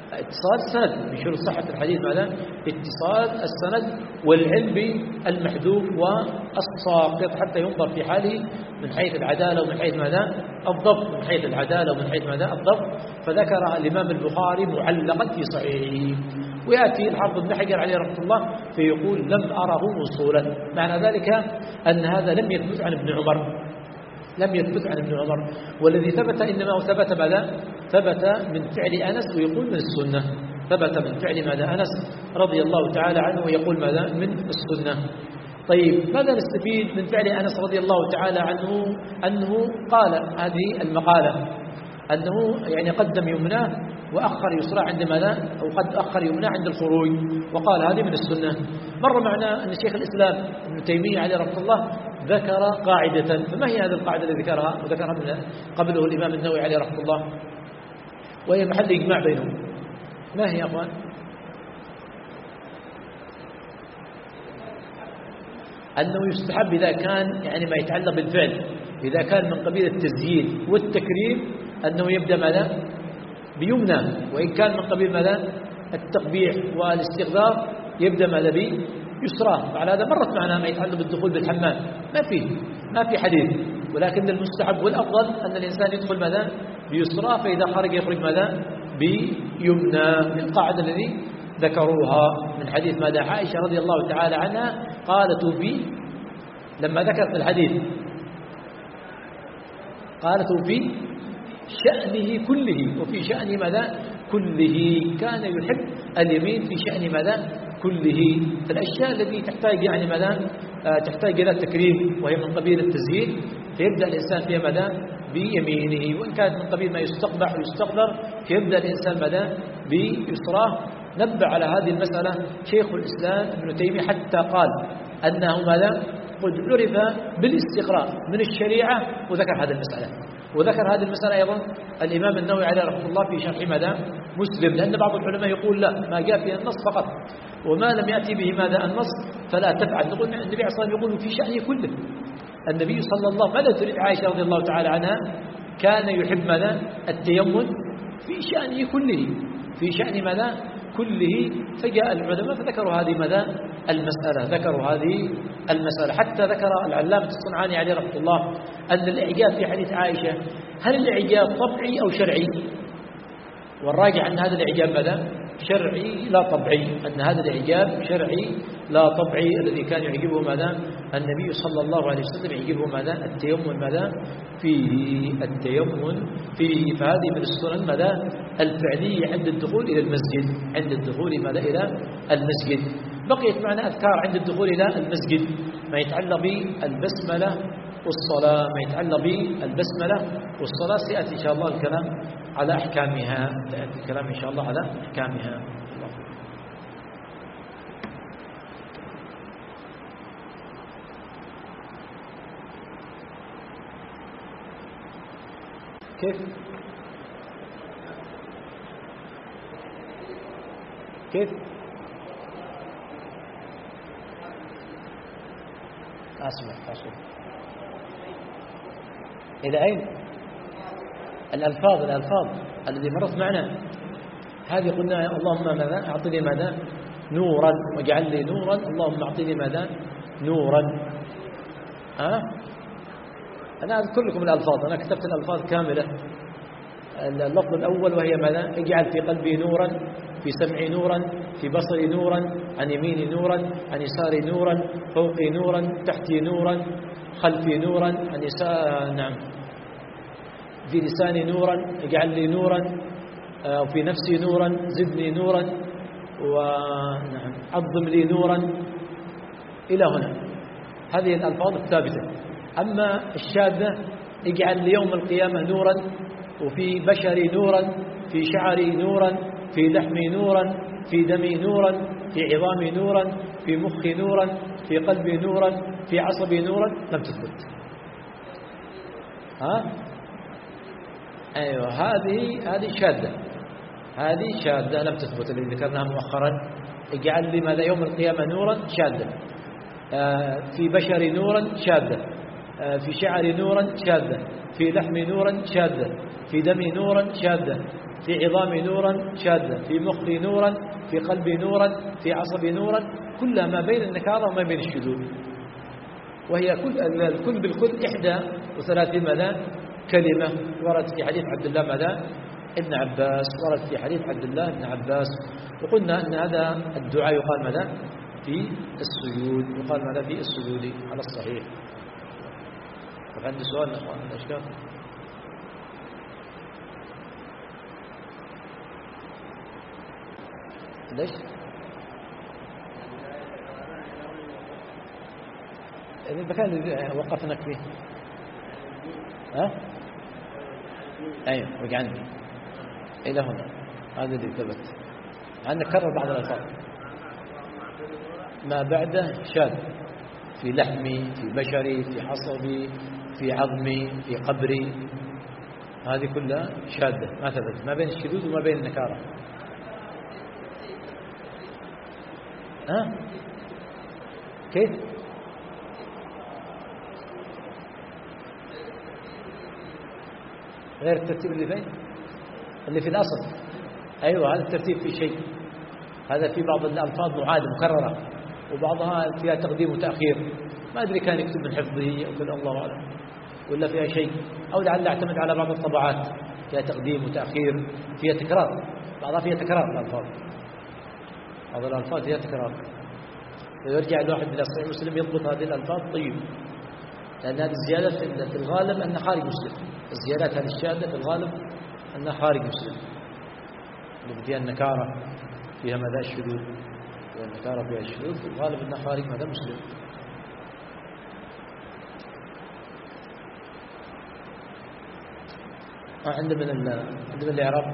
اتصال السند، من شروط صحة الحديث ماذا؟ اتصال السند والعلم بالمحذوف والساقط حتى ينظر في حاله من حيث العدالة ومن حيث ماذا؟ الضبط، من حيث العدالة ومن حيث ماذا؟ الضبط. فذكر الإمام البخاري معلقا في صحيحه. ويأتي الحافظ ابن حجر عليه رحمه الله فيقول لم أره وصولا، معنى ذلك أن هذا لم يثبت عن ابن عمر، لم يثبت عن ابن عمر. والذي ثبت إنما ثبت ماذا؟ ثبت من فعل أنس ويقول من السنة، ثبت من فعل ماذا؟ أنس رضي الله تعالى عنه ويقول ماذا؟ من السنة. طيب ماذا نستفيد من فعل أنس رضي الله تعالى عنه؟ أنه قال هذه المقالة، أنه يعني قدم يمناه وأخر يسرى عند ماذا؟ أو قد أخر يمناه عند الخروج، وقال هذه من السنة. مر معنا أن شيخ الإسلام ابن تيمية عليه رحمه الله ذكر قاعدة، فما هي هذه القاعدة التي ذكرها وذكرها من قبله الإمام النووي عليه رحمه الله، وهي محل إجماع بينهم؟ ما هي يا أخوان؟ أنه يستحب إذا كان يعني ما يتعلق بالفعل، إذا كان من قبيل التزيين والتكريم أنه يبدأ ماذا؟ بيمنى، وإن كان من قبيل ماذا؟ التقبيح والاستغذار يبدأ ماذا؟ بيسرى. فعلى هذا مرت معنا ما يتعلق بالدخول بالحمام، ما فيه ما في حديث، ولكن المستحب والأفضل أن الإنسان يدخل ماذا؟ بيسرى، فإذا خرج يخرج ماذا؟ بيمنى. القاعدة الذي ذكروها من حديث ماذا؟ عائشة رضي الله تعالى عنها قالت في لما ذكرت الحديث قالت في شأنه كله، وفي شأن ماذا؟ كله، كان يحب اليمين في شأن ماذا؟ كله. فالأشياء التي تحتاج يعني ماذا؟ تحتاج إلى التكريم وهي من قبيل التزيين، فيبدأ الإنسان فيها ماذا؟ بيمينه، وإن كانت من قبيل ما يستقبح ويستقدر فيبدأ الإنسان ماذا؟ بيسراه. نبه على هذه المسألة شيخ الإسلام ابن تيمية حتى قال أنه ماذا؟ قد عرف بالاستقراء من الشريعة، وذكر هذه المسألة، وذكر هذه المسألة أيضا الإمام النووي عليه رحمه الله في شرح ماذا؟ مسلم، لأن بعض العلماء يقول لا، ما جاء فيه النص فقط، وما لم يأتي به ماذا؟ النص فلا تفعل. نقول النبي عليه الصلاة والسلام يقول في شأنه كله. النبي صلى الله عليه وسلم ماذا تريد عائشة رضي الله تعالى عنها؟ كان يحب ماذا؟ التيمم في شأنه كله، في شأن ماذا؟ كله. فجاء العلماء فذكروا هذه ماذا؟ المسألة، ذكروا هذه المسألة. حتى ذكر العلامة الصنعاني عليه رحمه الله أن الإعجاب في حديث عائشة هل الإعجاب طبعي أو شرعي؟ والراجع أن هذا الإعجاب ماذا؟ شرعي لا طبعي، أن هذا الإعجاب شرعي لا طبعي. الذي كان يعجبه ماذا؟ النبي صلى الله عليه وسلم يعجبه ماذا؟ التيمم ماذا؟ فيه التيمم فيه. فهذه من السنن ماذا؟ الفعلية عند الدخول إلى المسجد، عند الدخول ماذا؟ إلى المسجد. بقيت معنا أذكار عند الدخول إلى المسجد ما يتعلق بالبسملة والصلاة، ما يتعلق بالبسملة والصلاة سيأتي إن شاء الله الكلام على أحكامها، سيأتي الكلام إن شاء الله على أحكامها. كيف كيف أسمع أسمع إلى أين؟ الألفاظ الألفاظ الذي مرت معنا هذه قلنا اللهم ماذا؟ أعطني ماذا؟ نورا واجعل لي نورا، اللهم أعطني ماذا؟ نورا. ها أه؟ أنا أذكر لكم الألفاظ، أنا كتبت الألفاظ كاملة. اللفظ الأول وهي ماذا؟ اجعل في قلبي نورا، في سمعي نورا، في بصري نورا، عن يميني نورا، عن يساري نورا، فوقي نورا، تحتي نورا، خلفي نورا، عن يسار نعم، في لساني نورا، اجعل لي نورا، وفي نفسي نورا، زدني نورا، ونعم عظم لي نورا، إلى هنا. هذه الألفاظ الثابتة. أما الشاذة اجعل لي يوم القيامة نورا، وفي بشري نورا، في شعري نورا، في لحمي نورا، في دمي نورا، في عظامي نورا، في مخي نورا، في قلبي نورا، في عصبي نورا، لم تثبت. ها أيوة هذه هذه شاذة، هذه شاذة لم تثبت اللي ذكرناها مؤخرا. اجعل لي ماذا؟ يوم القيامة نورا، شاذة. آه في بشري نورا، شاذة. آه في شعري نورا، شاذة. في لحمي نورا، شاذة. في دمي نورا، شاذة. في عظامي نورا شاذا، في مخي نورا، في قلبي نورا، في عصبي نورا، كلها ما بين النكارة وما بين الشذوذ. وهي كل الكل بالكل إحدى وثلاثين ماذا كلمة ورد في حديث عبد الله ماذا ابن عباس، ورد في حديث عبد الله ابن عباس. وقلنا أن هذا الدعاء يقال ماذا في السجود، يقال ماذا في السجود على الصحيح. طب عندي سؤال أخوان الأشكال، ليش المكان اللي وقفناك فيه؟ ها؟ أيوة وقع عندي إلى هنا، هذا اللي ثبت عندك. كرر بعض الألفاظ ما بعده شاذ، في لحمي، في بشري، في حصبي، في عظمي، في قبري، هذه كلها شاذة ما ثبت، ما بين الشذوذ وما بين النكارة. ها؟ كيف؟ غير الترتيب اللي فين؟ اللي في الأصل. أيوة هذا الترتيب في شيء، هذا في بعض الألفاظ معادة مكررة، وبعضها فيها تقديم وتأخير، ما أدري كان يكتب من حفظه أو كذا الله أعلم، ولا فيها شيء، أو لعل اعتمد على بعض الطبعات فيها تقديم وتأخير، فيها تكرار، بعضها فيها تكرار الألفاظ، بعض الألفاظ فيها تكرار. فيرجع الواحد إلى صحيح مسلم يضبط هذه الألفاظ طيب، لأن هذه الزيادة في الغالب أنها خارج مسلم، الزيادات هذه الشاذة في الغالب أنها خارج مسلم، اللي فيها النكارة فيها ماذا الشذوذ، والنكارة فيها الشذوذ في الغالب أنها خارج ماذا مسلم. آه عند من عند من الإعراب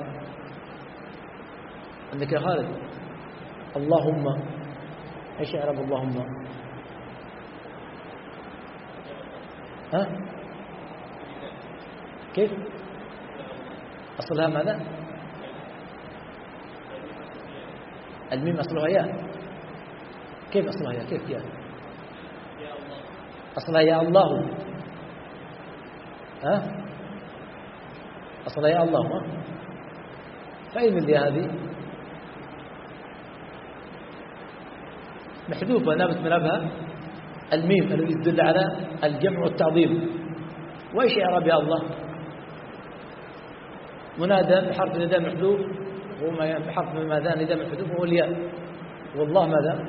عندك يا خالد اللهم، ايش إعراب اللهم؟ ها كيف أصلها ماذا؟ الميم أصلها ياء، كيف أصلها ياء؟ كيف ياء؟ أصلها يا الله، ها أصلها يا الله، ها فأين الياء هذه؟ محذوفة نابت من أبها الميم الذي يدل على الجمع والتعظيم. وإيش إعراب يا الله؟ منادى بحرف النداء محذوف، وما بحرف ماذا نداء محذوف هو الياء، والله ماذا؟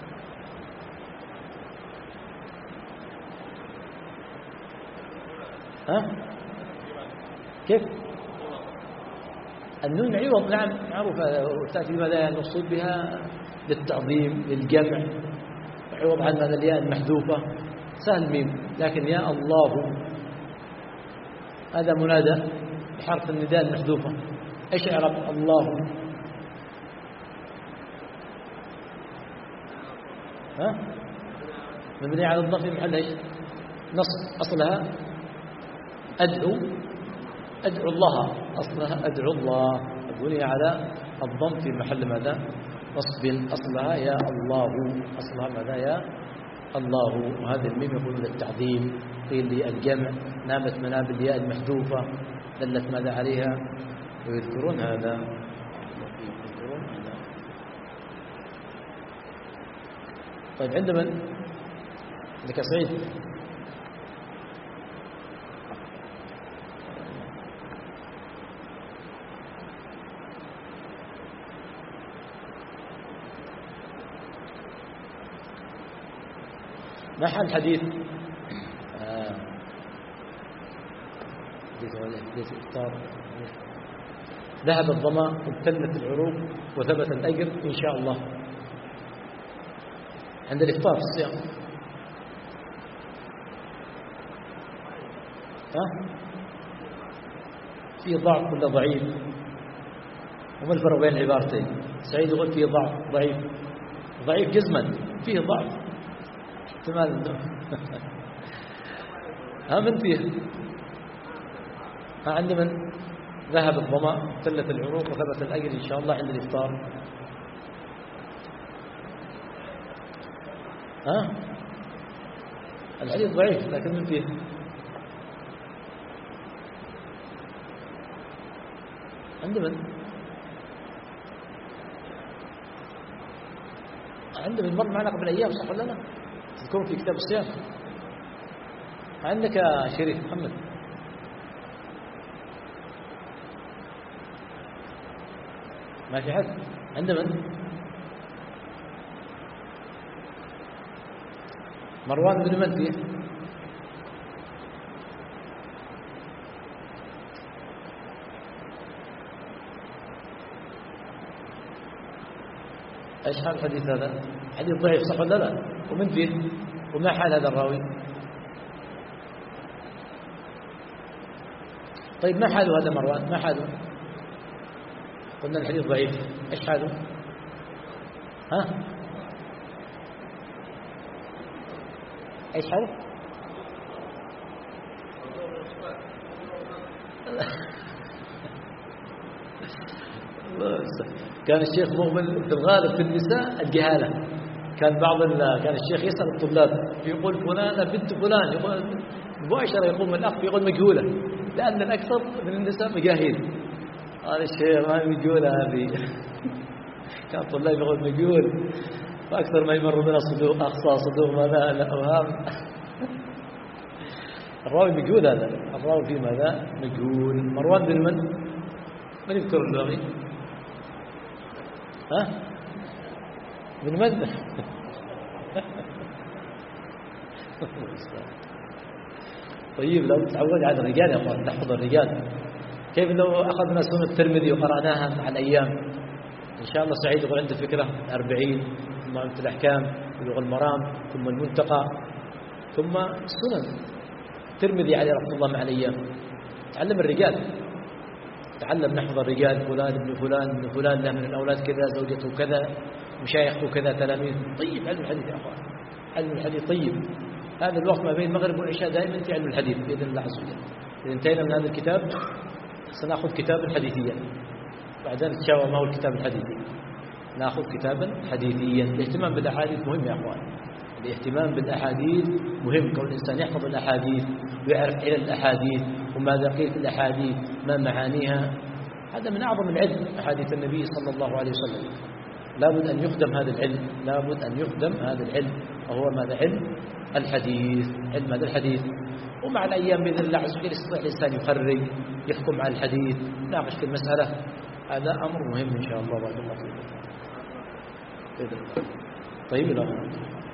ها كيف؟ النون عوض، نعم معروفة، وتأتي ماذا المقصود بها للتعظيم للجمع، عوض عن هذا الياء المحذوفة، سهل ميم. لكن يا الله هذا منادى بحرف النداء المحذوفة، ايش اعراب الله؟ ها مبني على الضم في محل ايش؟ نصب، اصلها ادعو، ادعو الله، اصلها ادعو الله، مبني على الضم في محل ماذا؟ نصب، اصلها يا الله، اصلها ماذا؟ يا الله. وهذا الميم يقول للتعظيم، قيل للجمع، نامت مناب الياء المحذوفة دلت ماذا عليها، ويذكرون هذا. يذكرون هذا. طيب عند من؟ عندك سعيد؟ ما حال حديث آه. حديث الإفطار؟ ذهب الظمأ وابتلت العروق وثبت الأجر إن شاء الله عند الإفطار في الصيام. ها في ضعف ولا ضعيف؟ وما الفرق بين العبارتين؟ سعيد يقول فيه ضعف، ضعيف، ضعيف جزما، فيه ضعف احتمال ها من فيه؟ ها عند من؟ ذهب الظمأ ابتلت العروق وثبت الأجر إن شاء الله عند الإفطار. ها الحديث ضعيف لكن من فيه؟ عند من؟ عند من مر معنا قبل أيام صح ولا لا؟ تذكرون في كتاب الصيام. عندك يا شريف محمد؟ ما في حد؟ عند من؟ مروان بن من فيه؟ ايش حال الحديث هذا؟ حديث ضعيف صح ولا لا؟ ومن فيه؟ وما حال هذا الراوي؟ طيب ما حاله هذا مروان؟ ما حاله؟ قلنا الحديث ضعيف، ايش حاله؟ ها؟ ايش حاله؟ كان الشيخ مؤمن في الغالب في النساء الجهالة. كان بعض كان الشيخ يسأل الطلاب يقول فلانة بنت فلان، يقول مباشرة يقوم الأخ يقول مجهولة، لأن الأكثر من النساء مجاهيل. هذا الشيخ ما مجهولة هذه. كان الطلاب يقول مجهول، فأكثر ما يمر بنا صدور أخصى صدور ماذا الأوهام. الراوي مجهول، هذا الراوي في ماذا مجهول. مروان بن من؟ من يذكر الراوي؟ ها؟ من من؟ طيب لو تعود على الرجال يا اخوان، نحفظ الرجال. كيف لو اخذنا سنة الترمذي وقرأناها مع الايام؟ ان شاء الله سعيد يقول عنده فكرة أربعين، ثم عمدة الأحكام، بلوغ المرام، ثم المنتقى، ثم السنن. الترمذي عليه رحمه الله مع الايام. تعلم الرجال، تعلم نحفظ الرجال. فلان ابن فلان ابن فلان له من الأولاد كذا، زوجته كذا، مشايخه كذا، تلاميذ. طيب علم الحديث يا أخوان، علم الحديث طيب. هذا الوقت ما بين المغرب والعشاء دائما في علم الحديث بإذن الله عز وجل. إذا انتهينا من هذا الكتاب سنأخذ كتاب الحديثية، بعدين نتشاور ما هو الكتاب الحديثي، نأخذ كتابا حديثيا. الاهتمام بالأحاديث مهم يا أخوان، الاهتمام بالأحاديث مهم. كون الإنسان يحفظ الأحاديث ويعرف علل الأحاديث وماذا قيل في الأحاديث، ما معانيها، هذا من أعظم العلم. أحاديث النبي صلى الله عليه وسلم لابد أن يخدم هذا العلم، لابد أن يخدم هذا العلم، وهو ماذا؟ علم الحديث، علم هذا الحديث. ومع الأيام بإذن الله عز وجل يستطيع الإنسان يخرج، يحكم على الحديث، يناقش في المسألة. هذا أمر مهم إن شاء الله. بارك الله فيكم. طيب لا